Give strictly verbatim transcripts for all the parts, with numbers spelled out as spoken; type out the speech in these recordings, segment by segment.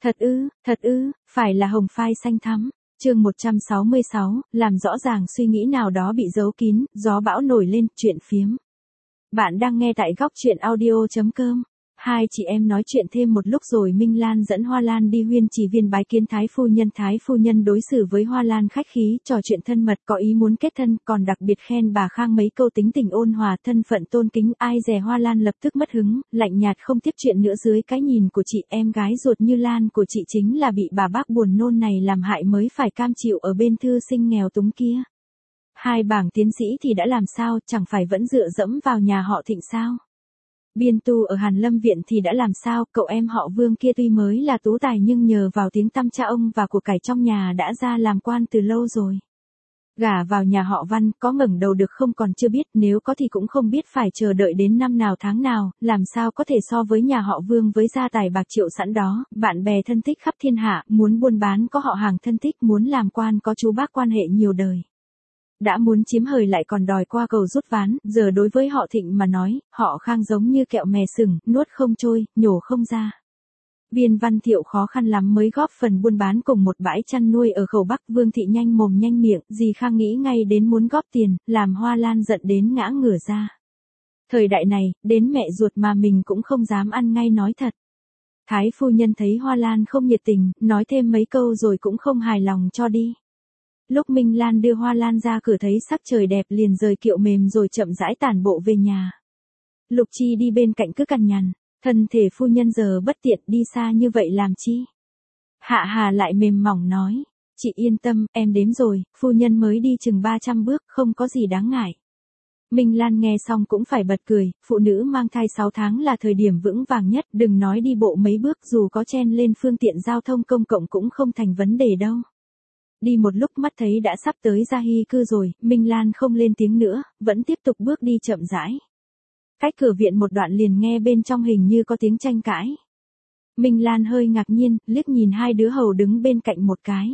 Thật ư, thật ư, phải là hồng phai xanh thắm. Chương một trăm sáu mươi sáu, làm rõ ràng suy nghĩ nào đó bị giấu kín, gió bão nổi lên, chuyện phiếm. Bạn đang nghe tại góc chuyện audio chấm com. Hai chị em nói chuyện thêm một lúc rồi Minh Lan dẫn Hoa Lan đi Huyên Trì Viên bái kiến Thái phu nhân. Thái phu nhân đối xử với Hoa Lan khách khí, trò chuyện thân mật, có ý muốn kết thân, còn đặc biệt khen bà Khang mấy câu tính tình ôn hòa, thân phận tôn kính. Ai dè Hoa Lan lập tức mất hứng, lạnh nhạt không tiếp chuyện nữa. Dưới cái nhìn của chị, em gái ruột như Lan của chị chính là bị bà bác buồn nôn này làm hại mới phải cam chịu ở bên thư sinh nghèo túng kia. Hai bảng tiến sĩ thì đã làm sao, chẳng phải vẫn dựa dẫm vào nhà họ Thịnh sao? Biên tu ở Hàn Lâm Viện thì đã làm sao, cậu em họ Vương kia tuy mới là tú tài nhưng nhờ vào tiếng tăm cha ông và của cải trong nhà đã ra làm quan từ lâu rồi. Gả vào nhà họ Văn, có ngẩng đầu được không còn chưa biết, nếu có thì cũng không biết phải chờ đợi đến năm nào tháng nào, làm sao có thể so với nhà họ Vương với gia tài bạc triệu sẵn đó, bạn bè thân thích khắp thiên hạ, muốn buôn bán có họ hàng thân thích, muốn làm quan có chú bác quan hệ nhiều đời. Đã muốn chiếm hời lại còn đòi qua cầu rút ván, giờ đối với họ Thịnh mà nói, họ Khang giống như kẹo mè sừng, nuốt không trôi, nhổ không ra. Viên Văn Thiệu khó khăn lắm mới góp phần buôn bán cùng một bãi chăn nuôi ở khẩu Bắc. Vương Thị nhanh mồm nhanh miệng, dì Khang nghĩ ngay đến muốn góp tiền, làm Hoa Lan giận đến ngã ngửa ra. Thời đại này, đến mẹ ruột mà mình cũng không dám ăn ngay nói thật. Thái phu nhân thấy Hoa Lan không nhiệt tình, nói thêm mấy câu rồi cũng không hài lòng cho đi. Lúc Minh Lan đưa Hoa Lan ra cửa thấy sắc trời đẹp liền rời kiệu mềm rồi chậm rãi tản bộ về nhà. Lục Chi đi bên cạnh cứ cằn nhằn, thân thể phu nhân giờ bất tiện đi xa như vậy làm chi. Hạ Hà lại mềm mỏng nói, chị yên tâm, em đếm rồi, phu nhân mới đi chừng ba trăm bước, không có gì đáng ngại. Minh Lan nghe xong cũng phải bật cười, phụ nữ mang thai sáu tháng là thời điểm vững vàng nhất, đừng nói đi bộ mấy bước, dù có chen lên phương tiện giao thông công cộng cũng không thành vấn đề đâu. Đi một lúc mắt thấy đã sắp tới Gia Hy cư rồi, Minh Lan không lên tiếng nữa, vẫn tiếp tục bước đi chậm rãi. Cách cửa viện một đoạn liền nghe bên trong hình như có tiếng tranh cãi. Minh Lan hơi ngạc nhiên, liếc nhìn hai đứa hầu đứng bên cạnh một cái.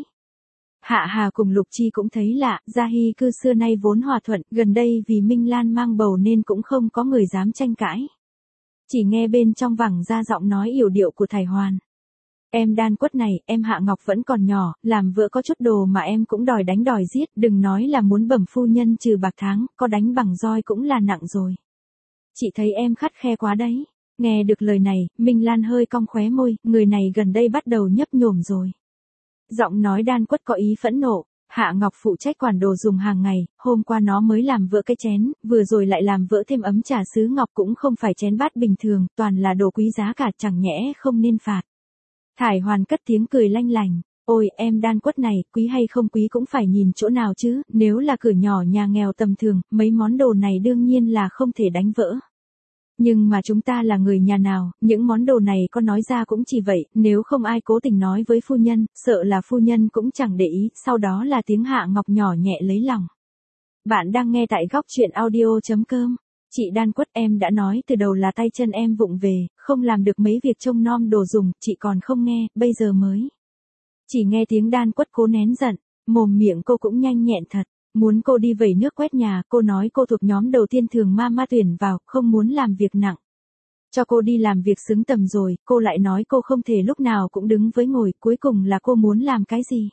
Hạ Hà cùng Lục Chi cũng thấy lạ, Gia Hy cư xưa nay vốn hòa thuận, gần đây vì Minh Lan mang bầu nên cũng không có người dám tranh cãi. Chỉ nghe bên trong vẳng ra giọng nói yểu điệu của Thải Hoàn. Em Đan Quất này, em Hạ Ngọc vẫn còn nhỏ, làm vợ có chút đồ mà em cũng đòi đánh đòi giết, đừng nói là muốn bẩm phu nhân trừ bạc tháng, có đánh bằng roi cũng là nặng rồi. Chị thấy em khắt khe quá đấy. Nghe được lời này, Minh Lan hơi cong khóe môi, người này gần đây bắt đầu nhấp nhổm rồi. Giọng nói Đan Quất có ý phẫn nộ. Hạ Ngọc phụ trách quản đồ dùng hàng ngày, hôm qua nó mới làm vỡ cái chén, vừa rồi lại làm vỡ thêm ấm trà sứ ngọc cũng không phải chén bát bình thường, toàn là đồ quý giá cả, chẳng nhẽ không nên phạt. Thải Hoàn cất tiếng cười lanh lành, ôi em Đan Quất này, quý hay không quý cũng phải nhìn chỗ nào chứ, nếu là cửa nhỏ nhà nghèo tầm thường, mấy món đồ này đương nhiên là không thể đánh vỡ. Nhưng mà chúng ta là người nhà nào, những món đồ này có nói ra cũng chỉ vậy, nếu không ai cố tình nói với phu nhân, sợ là phu nhân cũng chẳng để ý, sau đó là tiếng Hạ Ngọc nhỏ nhẹ lấy lòng. Bạn đang nghe tại góc chuyện audio chấm com. Chị Đan Quất, em đã nói từ đầu là tay chân em vụng về, không làm được mấy việc trông nom đồ dùng, chị còn không nghe, bây giờ mới. Chỉ nghe tiếng Đan Quất cố nén giận, mồm miệng cô cũng nhanh nhẹn thật, muốn cô đi vẩy nước quét nhà, cô nói cô thuộc nhóm đầu tiên thường ma ma tuyển vào, không muốn làm việc nặng. Cho cô đi làm việc xứng tầm rồi, cô lại nói cô không thể lúc nào cũng đứng với ngồi, cuối cùng là cô muốn làm cái gì?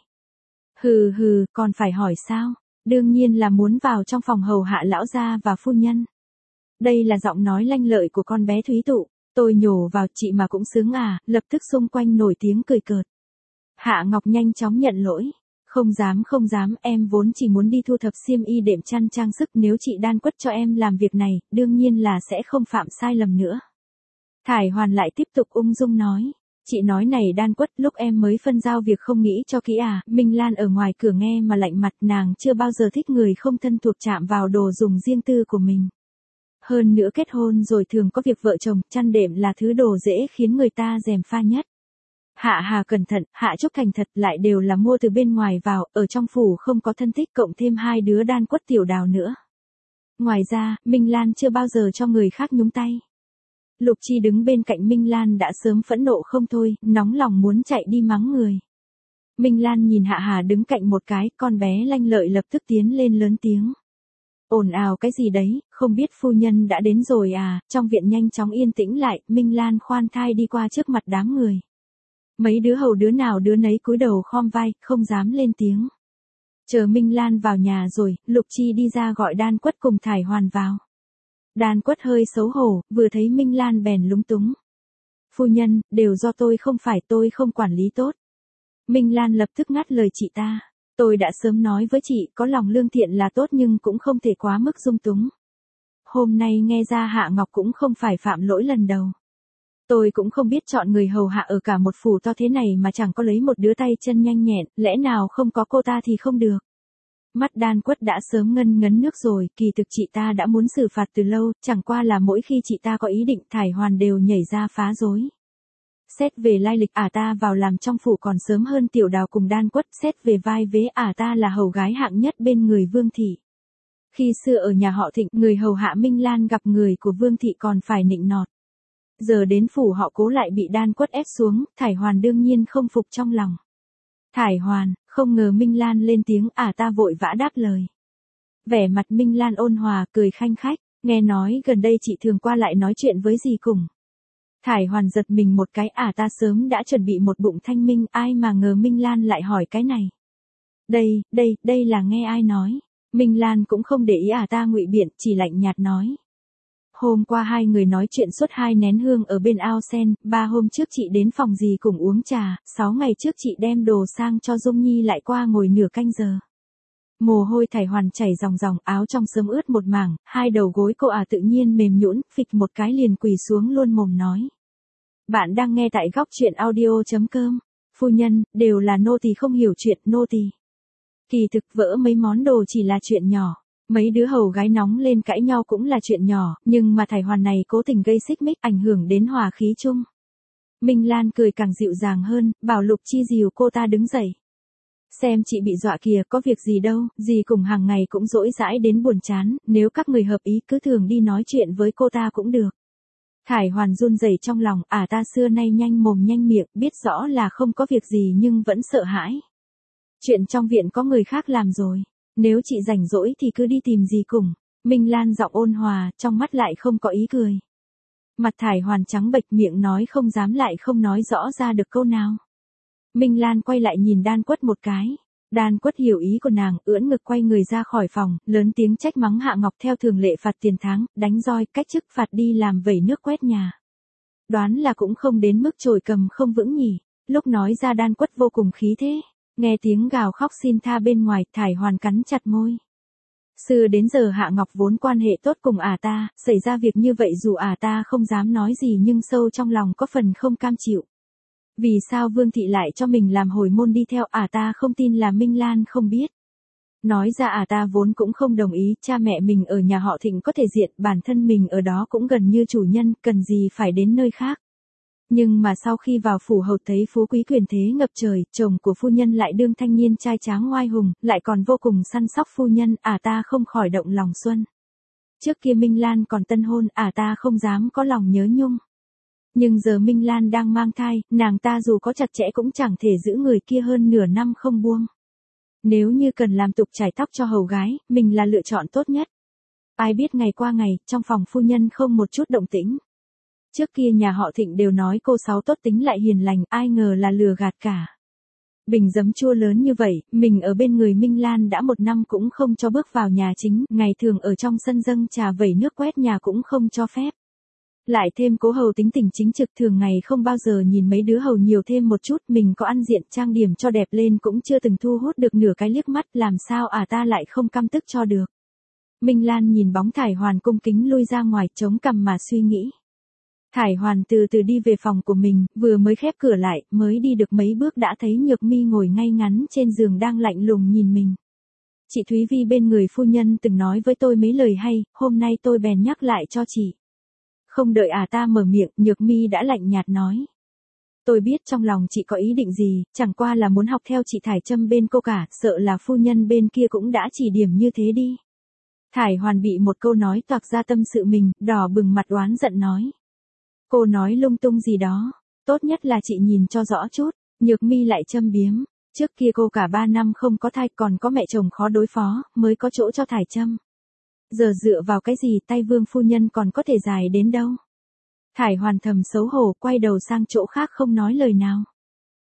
Hừ hừ, còn phải hỏi sao? Đương nhiên là muốn vào trong phòng hầu hạ lão gia và phu nhân. Đây là giọng nói lanh lợi của con bé Thúy Tụ, tôi nhổ vào chị mà cũng sướng à, lập tức xung quanh nổi tiếng cười cợt. Hạ Ngọc nhanh chóng nhận lỗi, không dám không dám, em vốn chỉ muốn đi thu thập xiêm y đệm chăn trang sức, nếu chị Đan Quất cho em làm việc này, đương nhiên là sẽ không phạm sai lầm nữa. Thải Hoàn lại tiếp tục ung dung nói, chị nói này Đan Quất, lúc em mới phân giao việc không nghĩ cho kỹ à, Minh Lan ở ngoài cửa nghe mà lạnh mặt, nàng chưa bao giờ thích người không thân thuộc chạm vào đồ dùng riêng tư của mình. Hơn nữa kết hôn rồi thường có việc vợ chồng, chăn đệm là thứ đồ dễ khiến người ta gièm pha nhất. Hạ Hà cẩn thận, Hạ Trúc thành thật, lại đều là mua từ bên ngoài vào, ở trong phủ không có thân thích, cộng thêm hai đứa Đan Quất Tiểu Đào nữa. Ngoài ra, Minh Lan chưa bao giờ cho người khác nhúng tay. Lục Chi đứng bên cạnh Minh Lan đã sớm phẫn nộ không thôi, nóng lòng muốn chạy đi mắng người. Minh Lan nhìn Hạ Hà đứng cạnh một cái, con bé lanh lợi lập tức tiến lên lớn tiếng. Ồn ào cái gì đấy, không biết phu nhân đã đến rồi à? Trong viện nhanh chóng yên tĩnh lại, Minh Lan khoan thai đi qua trước mặt đám người. Mấy đứa hầu đứa nào đứa nấy cúi đầu khom vai, không dám lên tiếng. Chờ Minh Lan vào nhà rồi, Lục Chi đi ra gọi Đan Quất cùng Thải Hoàn vào. Đan Quất hơi xấu hổ, vừa thấy Minh Lan bèn lúng túng. Phu nhân, đều do tôi, không phải tôi không quản lý tốt. Minh Lan lập tức ngắt lời chị ta. Tôi đã sớm nói với chị, có lòng lương thiện là tốt nhưng cũng không thể quá mức dung túng. Hôm nay nghe ra Hạ Ngọc cũng không phải phạm lỗi lần đầu. Tôi cũng không biết chọn người hầu hạ ở cả một phủ to thế này mà chẳng có lấy một đứa tay chân nhanh nhẹn, lẽ nào không có cô ta thì không được. Mắt Đan Quất đã sớm ngân ngấn nước rồi, kỳ thực chị ta đã muốn xử phạt từ lâu, chẳng qua là mỗi khi chị ta có ý định Thải Hoàn đều nhảy ra phá rối. Xét về lai lịch ả ta vào làm trong phủ còn sớm hơn Tiểu Đào cùng Đan Quất, xét về vai vế ả ta là hầu gái hạng nhất bên người Vương Thị. Khi xưa ở nhà họ Thịnh, người hầu hạ Minh Lan gặp người của Vương Thị còn phải nịnh nọt. Giờ đến phủ họ Cố lại bị Đan Quất ép xuống, Thải Hoàn đương nhiên không phục trong lòng. Thải Hoàn, không ngờ Minh Lan lên tiếng, ả ta vội vã đáp lời. Vẻ mặt Minh Lan ôn hòa, cười khanh khách, nghe nói gần đây chị thường qua lại nói chuyện với dì cùng. Thải Hoàn giật mình một cái, ả ta sớm đã chuẩn bị một bụng thanh minh, ai mà ngờ Minh Lan lại hỏi cái này. Đây, đây, đây là nghe ai nói. Minh Lan cũng không để ý ả ta ngụy biện, chỉ lạnh nhạt nói. Hôm qua hai người nói chuyện suốt hai nén hương ở bên ao sen, ba hôm trước chị đến phòng dì cùng uống trà, sáu ngày trước chị đem đồ sang cho Dung Nhi lại qua ngồi nửa canh giờ. Mồ hôi Thải Hoàn chảy ròng ròng, áo trong sớm ướt một mảng, hai đầu gối cô ả tự nhiên mềm nhũn, phịch một cái liền quỳ xuống luôn mồm nói. Bạn đang nghe tại góc truyện audio.com. Phu nhân, đều là nô tỳ không hiểu chuyện, nô tỳ. Kỳ thực vỡ mấy món đồ chỉ là chuyện nhỏ. Mấy đứa hầu gái nóng lên cãi nhau cũng là chuyện nhỏ, nhưng mà Thải Hoàn này cố tình gây xích mích ảnh hưởng đến hòa khí chung. Minh Lan cười càng dịu dàng hơn, bảo Lục Chi dìu cô ta đứng dậy. Xem chị bị dọa kìa, có việc gì đâu, dì cùng hàng ngày cũng dỗi dãi đến buồn chán, nếu các người hợp ý cứ thường đi nói chuyện với cô ta cũng được. Thải Hoàn run rẩy trong lòng, ả ta xưa nay nhanh mồm nhanh miệng, biết rõ là không có việc gì nhưng vẫn sợ hãi. Chuyện trong viện có người khác làm rồi. Nếu chị rảnh rỗi thì cứ đi tìm dì cùng. Minh Lan giọng ôn hòa, trong mắt lại không có ý cười. Mặt Thải Hoàn trắng bệch, miệng nói không dám lại không nói rõ ra được câu nào. Minh Lan quay lại nhìn Đan Quất một cái. Đan Quất hiểu ý của nàng, ưỡn ngực quay người ra khỏi phòng, lớn tiếng trách mắng Hạ Ngọc theo thường lệ phạt tiền tháng, đánh roi, cách chức phạt đi làm vẩy nước quét nhà. Đoán là cũng không đến mức chổi cầm không vững nhỉ. Lúc nói ra Đan Quất vô cùng khí thế. Nghe tiếng gào khóc xin tha bên ngoài, Thải Hoàn cắn chặt môi. Xưa đến giờ Hạ Ngọc vốn quan hệ tốt cùng ả ta, xảy ra việc như vậy dù ả ta không dám nói gì nhưng sâu trong lòng có phần không cam chịu. Vì sao Vương Thị lại cho mình làm hồi môn đi theo, ả ta không tin là Minh Lan không biết. Nói ra ả ta vốn cũng không đồng ý, cha mẹ mình ở nhà họ Thịnh có thể diện, bản thân mình ở đó cũng gần như chủ nhân, cần gì phải đến nơi khác. Nhưng mà sau khi vào phủ hầu thấy phú quý quyền thế ngập trời, chồng của phu nhân lại đương thanh niên trai tráng ngoai hùng, lại còn vô cùng săn sóc phu nhân, ả ta không khỏi động lòng xuân. Trước kia Minh Lan còn tân hôn, ả ta không dám có lòng nhớ nhung. Nhưng giờ Minh Lan đang mang thai, nàng ta dù có chặt chẽ cũng chẳng thể giữ người kia hơn nửa năm không buông. Nếu như cần làm tục chải tóc cho hầu gái, mình là lựa chọn tốt nhất. Ai biết ngày qua ngày, trong phòng phu nhân không một chút động tĩnh. Trước kia nhà họ Thịnh đều nói cô Sáu tốt tính lại hiền lành, ai ngờ là lừa gạt cả. Bình giấm chua lớn như vậy, mình ở bên người Minh Lan đã một năm cũng không cho bước vào nhà chính, ngày thường ở trong sân dâng trà vẩy nước quét nhà cũng không cho phép. Lại thêm Cố hầu tính tình chính trực, thường ngày không bao giờ nhìn mấy đứa hầu nhiều thêm một chút, mình có ăn diện trang điểm cho đẹp lên cũng chưa từng thu hút được nửa cái liếc mắt, làm sao ả ta lại không căm tức cho được. Minh Lan nhìn bóng Thải Hoàn cung kính lui ra ngoài, chống cằm mà suy nghĩ. Thải Hoàn từ từ đi về phòng của mình, vừa mới khép cửa lại, mới đi được mấy bước đã thấy Nhược Mi ngồi ngay ngắn trên giường đang lạnh lùng nhìn mình. Chị Thúy Vi bên người phu nhân từng nói với tôi mấy lời hay, hôm nay tôi bèn nhắc lại cho chị. Không đợi ả ta mở miệng, Nhược Mi đã lạnh nhạt nói. Tôi biết trong lòng chị có ý định gì, chẳng qua là muốn học theo chị Thải Trâm bên cô cả, sợ là phu nhân bên kia cũng đã chỉ điểm như thế đi. Thải Hoàn bị một câu nói toạc ra tâm sự mình, đỏ bừng mặt oán giận nói. Cô nói lung tung gì đó, tốt nhất là chị nhìn cho rõ chút. Nhược Mi lại châm biếm, trước kia cô cả ba năm không có thai còn có mẹ chồng khó đối phó, mới có chỗ cho Thải Trâm. Giờ dựa vào cái gì tay Vương phu nhân còn có thể dài đến đâu. Thải Hoàn thầm xấu hổ, quay đầu sang chỗ khác không nói lời nào.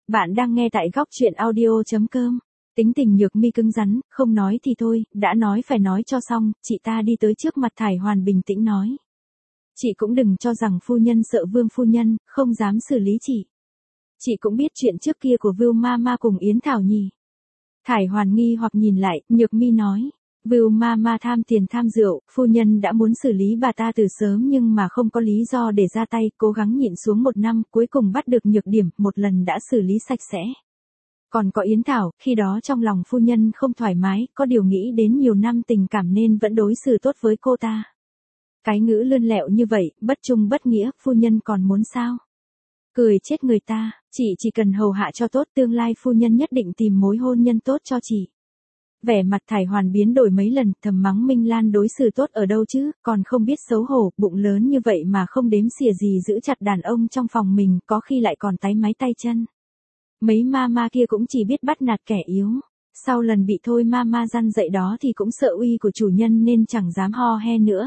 Bạn đang nghe tại góc chuyện audio chấm com. Tính tình Nhược Mi cứng rắn, không nói thì thôi, đã nói phải nói cho xong, chị ta đi tới trước mặt Thải Hoàn bình tĩnh nói. Chị cũng đừng cho rằng phu nhân sợ Vương phu nhân, không dám xử lý chị. Chị cũng biết chuyện trước kia của Vưu Ma Ma cùng Yến Thảo nhỉ. Thải Hoàn nghi hoặc nhìn lại, Nhược Mi nói. Vưu Ma Ma tham tiền tham rượu, phu nhân đã muốn xử lý bà ta từ sớm nhưng mà không có lý do để ra tay, cố gắng nhịn xuống một năm, cuối cùng bắt được nhược điểm, một lần đã xử lý sạch sẽ. Còn có Yến Thảo, khi đó trong lòng phu nhân không thoải mái, có điều nghĩ đến nhiều năm tình cảm nên vẫn đối xử tốt với cô ta. Cái ngữ lươn lẹo như vậy, bất trung bất nghĩa, phu nhân còn muốn sao? Cười chết người ta, chị chỉ cần hầu hạ cho tốt, tương lai phu nhân nhất định tìm mối hôn nhân tốt cho chị. Vẻ mặt Thải Hoàn biến đổi mấy lần, thầm mắng Minh Lan đối xử tốt ở đâu chứ, còn không biết xấu hổ, bụng lớn như vậy mà không đếm xỉa gì giữ chặt đàn ông trong phòng mình, có khi lại còn táy máy tay chân. Mấy ma ma kia cũng chỉ biết bắt nạt kẻ yếu. Sau lần bị thôi ma ma răn dậy đó thì cũng sợ uy của chủ nhân nên chẳng dám ho he nữa.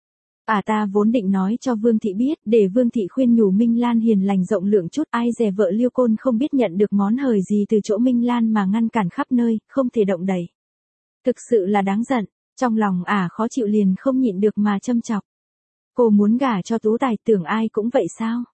À ta vốn định nói cho Vương Thị biết, để Vương Thị khuyên nhủ Minh Lan hiền lành rộng lượng chút, ai dè vợ Liêu Côn không biết nhận được món hời gì từ chỗ Minh Lan mà ngăn cản khắp nơi, không thể động đậy. Thực sự là đáng giận, trong lòng ả à khó chịu liền không nhịn được mà châm chọc. Cô muốn gả cho Tú Tài, tưởng ai cũng vậy sao?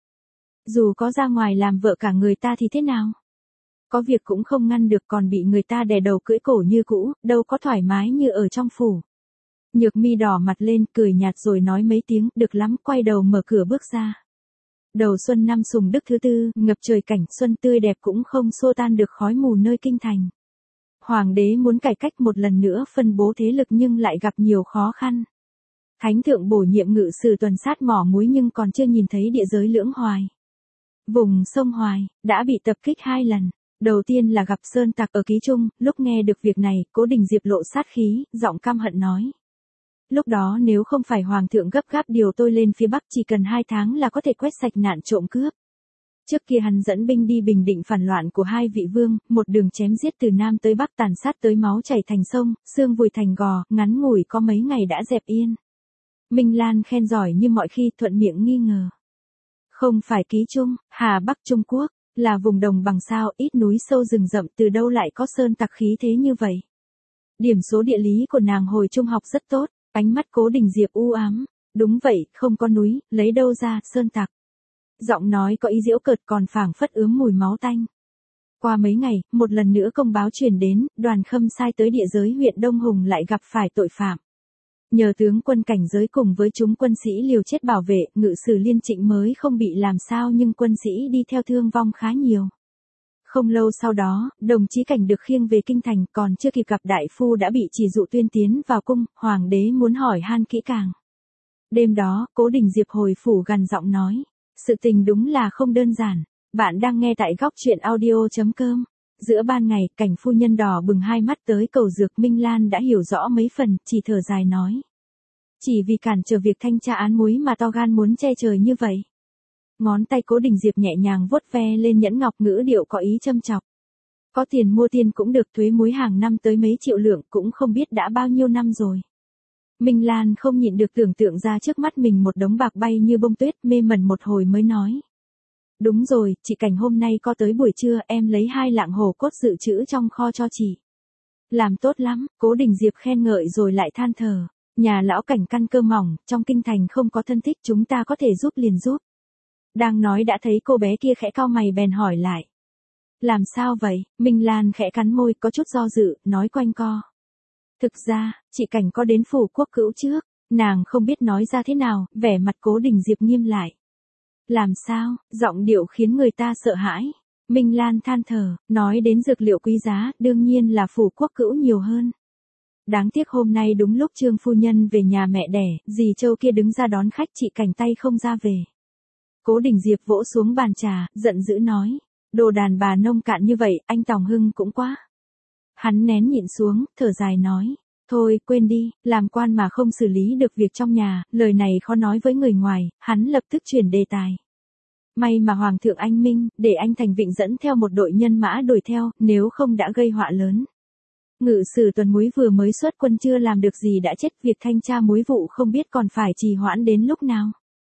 Dù có ra ngoài làm vợ cả người ta thì thế nào? Có việc cũng không ngăn được, còn bị người ta đè đầu cưỡi cổ như cũ, đâu có thoải mái như ở trong phủ. Nhược Mi đỏ mặt lên, cười nhạt rồi nói mấy tiếng, được lắm, quay đầu mở cửa bước ra. Đầu xuân năm Sùng Đức thứ tư, ngập trời cảnh xuân tươi đẹp cũng không xua tan được khói mù nơi kinh thành. Hoàng đế muốn cải cách một lần nữa phân bố thế lực nhưng lại gặp nhiều khó khăn. Thánh thượng bổ nhiệm ngự sử tuần sát mỏ muối nhưng còn chưa nhìn thấy địa giới Lưỡng Hoài. Vùng sông Hoài, đã bị tập kích hai lần. Đầu tiên là gặp sơn tặc ở Ký Trung, lúc nghe được việc này, Cố Đình Diệp lộ sát khí, giọng căm hận nói. Lúc đó nếu không phải Hoàng thượng gấp gáp điều tôi lên phía Bắc chỉ cần hai tháng là có thể quét sạch nạn trộm cướp. Trước kia hắn dẫn binh đi bình định phản loạn của hai vị vương, một đường chém giết từ Nam tới Bắc tàn sát tới máu chảy thành sông, xương vùi thành gò, ngắn ngủi có mấy ngày đã dẹp yên. Minh Lan khen giỏi như mọi khi, thuận miệng nghi ngờ. Không phải Ký Trung, Hà Bắc Trung Quốc, là vùng đồng bằng sao, ít núi sâu rừng rậm, từ đâu lại có sơn tặc khí thế như vậy. Điểm số địa lý của nàng hồi trung học rất tốt, ánh mắt Cố Đình Diệp u ám. Đúng vậy, không có núi, lấy đâu ra sơn tặc. Giọng nói có ý giễu cợt còn phảng phất ướm mùi máu tanh. Qua mấy ngày, một lần nữa công báo truyền đến, đoàn Khâm sai tới địa giới huyện Đông Hùng lại gặp phải tội phạm. Nhờ tướng quân cảnh giới cùng với chúng quân sĩ liều chết bảo vệ, ngự sử Liên Trịnh mới không bị làm sao nhưng quân sĩ đi theo thương vong khá nhiều. Không lâu sau đó, đồng chí Cảnh được khiêng về kinh thành, còn chưa kịp gặp đại phu đã bị chỉ dụ tuyên tiến vào cung, hoàng đế muốn hỏi han kỹ càng. Đêm đó, Cố Đình Diệp hồi phủ gằn giọng nói. Sự tình đúng là không đơn giản. Bạn đang nghe tại góc chuyện audio chấm com. Giữa ban ngày, Cảnh phu nhân đỏ bừng hai mắt tới cầu dược, Minh Lan đã hiểu rõ mấy phần, chỉ thở dài nói. Chỉ vì cản trở việc thanh tra án muối mà to gan muốn che trời như vậy. Ngón tay Cố Đình Diệp nhẹ nhàng vuốt ve lên nhẫn ngọc, ngữ điệu có ý châm chọc. Có tiền mua tiền cũng được, thuế muối hàng năm tới mấy triệu lượng cũng không biết đã bao nhiêu năm rồi. Minh Lan không nhịn được tưởng tượng ra trước mắt mình một đống bạc bay như bông tuyết, mê mẩn một hồi mới nói. Đúng rồi, chị Cảnh hôm nay có tới buổi trưa, em lấy hai lạng hổ cốt dự trữ trong kho cho chị. Làm tốt lắm, Cố Đình Diệp khen ngợi rồi lại than thở. Nhà lão Cảnh căn cơ mỏng, trong kinh thành không có thân thích, chúng ta có thể giúp liền giúp. Đang nói đã thấy cô bé kia khẽ cau mày bèn hỏi lại. Làm sao vậy? Minh Lan khẽ cắn môi, có chút do dự, nói quanh co. Thực ra, chị Cảnh có đến phủ Quốc Cữu trước, nàng không biết nói ra thế nào, vẻ mặt Cố Đình Diệp nghiêm lại. Làm sao? Giọng điệu khiến người ta sợ hãi. Minh Lan than thở, nói đến dược liệu quý giá, đương nhiên là phủ Quốc Cữu nhiều hơn. Đáng tiếc hôm nay đúng lúc Trương phu nhân về nhà mẹ đẻ, dì Châu kia đứng ra đón khách, chị Cảnh tay không ra về. Cố Đình Diệp vỗ xuống bàn trà, giận dữ nói. Đồ đàn bà nông cạn như vậy, anh Tòng Hưng cũng quá. Hắn nén nhịn xuống, thở dài nói. Thôi, quên đi, làm quan mà không xử lý được việc trong nhà, lời này khó nói với người ngoài, hắn lập tức chuyển đề tài. May mà Hoàng thượng anh minh, để anh Thành Vịnh dẫn theo một đội nhân mã đuổi theo, nếu không đã gây họa lớn. Ngự sử Tuần Muối vừa mới xuất quân chưa làm được gì đã chết, việc thanh tra muối vụ không biết còn phải trì hoãn đến lúc nào.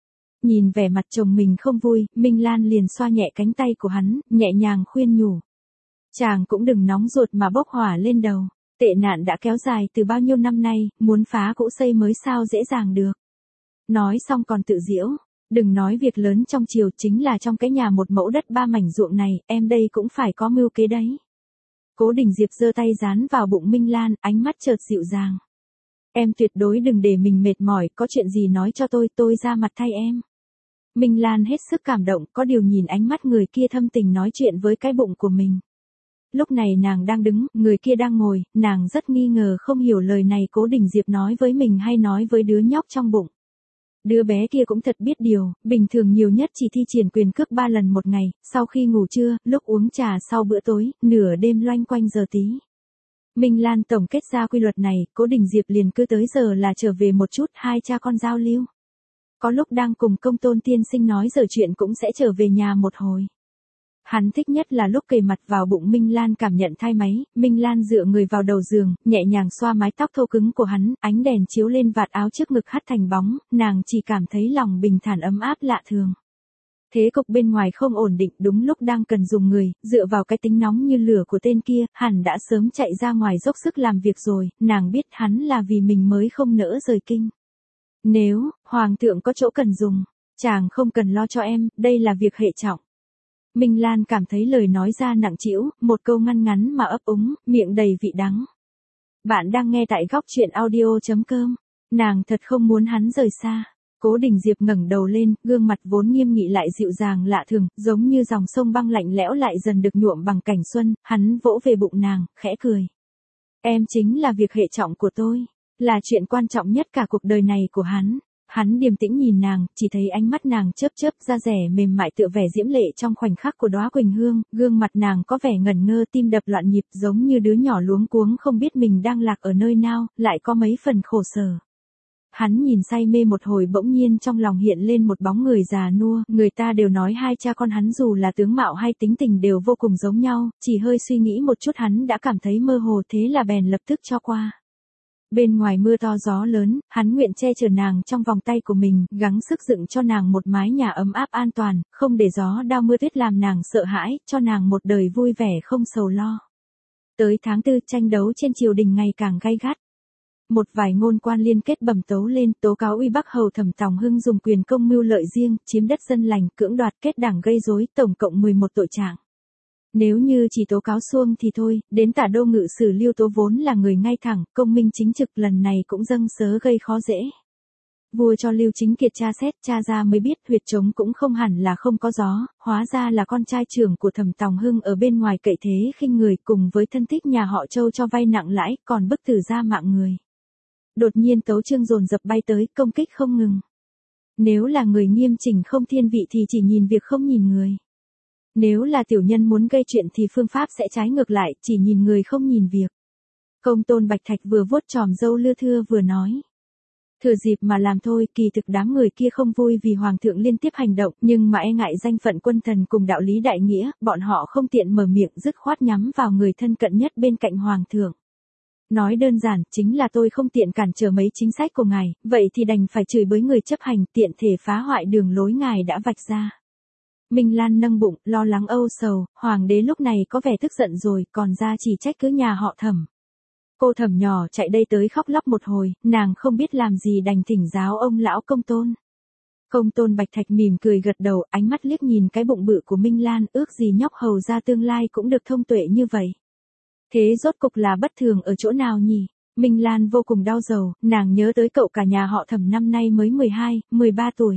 Nhìn vẻ mặt chồng mình không vui, Minh Lan liền xoa nhẹ cánh tay của hắn, nhẹ nhàng khuyên nhủ. Chàng cũng đừng nóng ruột mà bốc hỏa lên đầu. Tệ nạn đã kéo dài từ bao nhiêu năm nay, muốn phá cũ xây mới sao dễ dàng được. Nói xong còn tự giễu. Đừng nói việc lớn trong triều, chính là trong cái nhà một mẫu đất ba mảnh ruộng này, em đây cũng phải có mưu kế đấy. Cố Đình Diệp giơ tay dán vào bụng Minh Lan, ánh mắt chợt dịu dàng. Em tuyệt đối đừng để mình mệt mỏi, có chuyện gì nói cho tôi, tôi ra mặt thay em. Minh Lan hết sức cảm động, có điều nhìn ánh mắt người kia thâm tình nói chuyện với cái bụng của mình. Lúc này nàng đang đứng, người kia đang ngồi, nàng rất nghi ngờ không hiểu lời này Cố Đình Diệp nói với mình hay nói với đứa nhóc trong bụng. Đứa bé kia cũng thật biết điều, bình thường nhiều nhất chỉ thi triển quyền cước ba lần một ngày, sau khi ngủ trưa, lúc uống trà sau bữa tối, nửa đêm loanh quanh giờ tí. Minh Lan tổng kết ra quy luật này, Cố Đình Diệp liền cứ tới giờ là trở về một chút, hai cha con giao lưu. Có lúc đang cùng Công Tôn tiên sinh nói giờ chuyện cũng sẽ trở về nhà một hồi. Hắn thích nhất là lúc kề mặt vào bụng Minh Lan cảm nhận thai máy, Minh Lan dựa người vào đầu giường, nhẹ nhàng xoa mái tóc thô cứng của hắn, ánh đèn chiếu lên vạt áo trước ngực hắt thành bóng, nàng chỉ cảm thấy lòng bình thản ấm áp lạ thường. Thế cục bên ngoài không ổn định, đúng lúc đang cần dùng người, dựa vào cái tính nóng như lửa của tên kia, hẳn đã sớm chạy ra ngoài dốc sức làm việc rồi, nàng biết hắn là vì mình mới không nỡ rời kinh. Nếu, Hoàng thượng có chỗ cần dùng, chàng không cần lo cho em, đây là việc hệ trọng. Minh Lan cảm thấy lời nói ra nặng trĩu, một câu ngăn ngắn mà ấp úng, miệng đầy vị đắng. Bạn đang nghe tại góc truyện audio chấm com. Nàng thật không muốn hắn rời xa. Cố Đình Diệp ngẩng đầu lên, gương mặt vốn nghiêm nghị lại dịu dàng lạ thường, giống như dòng sông băng lạnh lẽo lại dần được nhuộm bằng cảnh xuân, hắn vỗ về bụng nàng, khẽ cười. Em chính là việc hệ trọng của tôi, là chuyện quan trọng nhất cả cuộc đời này của hắn. Hắn điềm tĩnh nhìn nàng, chỉ thấy ánh mắt nàng chớp chớp, da rẻ mềm mại tựa vẻ diễm lệ trong khoảnh khắc của đóa quỳnh hương, gương mặt nàng có vẻ ngẩn ngơ, tim đập loạn nhịp giống như đứa nhỏ luống cuống không biết mình đang lạc ở nơi nào, lại có mấy phần khổ sở. Hắn nhìn say mê một hồi bỗng nhiên trong lòng hiện lên một bóng người già nua, người ta đều nói hai cha con hắn dù là tướng mạo hay tính tình đều vô cùng giống nhau, chỉ hơi suy nghĩ một chút hắn đã cảm thấy mơ hồ thế là bèn lập tức cho qua. Bên ngoài mưa to gió lớn, hắn nguyện che chở nàng trong vòng tay của mình, gắng sức dựng cho nàng một mái nhà ấm áp an toàn, không để gió đao mưa tuyết làm nàng sợ hãi, cho nàng một đời vui vẻ không sầu lo. Tới tháng tư, tranh đấu trên triều đình ngày càng gay gắt. Một vài ngôn quan liên kết bẩm tấu lên, tố cáo Uy Bắc Hầu Thẩm Tòng Hưng dùng quyền công mưu lợi riêng, chiếm đất dân lành, cưỡng đoạt, kết đảng gây rối, tổng cộng mười một tội trạng. Nếu như chỉ tố cáo xuông thì thôi, đến Tả Đô Ngự Sử Lưu Tố vốn là người ngay thẳng, công minh chính trực, lần này cũng dâng sớ gây khó dễ. Vua cho Lưu Chính Kiệt tra xét, tra ra mới biết huyệt trống cũng không hẳn là không có gió, hóa ra là con trai trưởng của Thẩm Tòng Hưng ở bên ngoài cậy thế khinh người, cùng với thân thích nhà họ Châu cho vay nặng lãi, còn bức tử ra mạng người. Đột nhiên tấu chương dồn dập bay tới, công kích không ngừng. Nếu là người nghiêm chỉnh không thiên vị thì chỉ nhìn việc không nhìn người. Nếu là tiểu nhân muốn gây chuyện thì phương pháp sẽ trái ngược lại, chỉ nhìn người không nhìn việc. Công Tôn Bạch Thạch vừa vuốt tròm râu lưa thưa vừa nói. Thừa dịp mà làm thôi, kỳ thực đám người kia không vui vì Hoàng thượng liên tiếp hành động, nhưng mà e ngại danh phận quân thần cùng đạo lý đại nghĩa, bọn họ không tiện mở miệng dứt khoát nhắm vào người thân cận nhất bên cạnh Hoàng thượng. Nói đơn giản, chính là tôi không tiện cản trở mấy chính sách của ngài, vậy thì đành phải chửi bới người chấp hành, tiện thể phá hoại đường lối ngài đã vạch ra. Minh Lan nâng bụng, lo lắng âu sầu, Hoàng đế lúc này có vẻ tức giận rồi, còn ra chỉ trách cứ nhà họ Thẩm. Cô Thẩm nhỏ chạy đây tới khóc lóc một hồi, nàng không biết làm gì đành thỉnh giáo ông lão Công Tôn. Công Tôn Bạch Thạch mỉm cười gật đầu, ánh mắt liếc nhìn cái bụng bự của Minh Lan, ước gì nhóc hầu ra tương lai cũng được thông tuệ như vậy. Thế rốt cục là bất thường ở chỗ nào nhỉ? Minh Lan vô cùng đau đầu, nàng nhớ tới cậu cả nhà họ Thẩm năm nay mới mười hai, mười ba tuổi.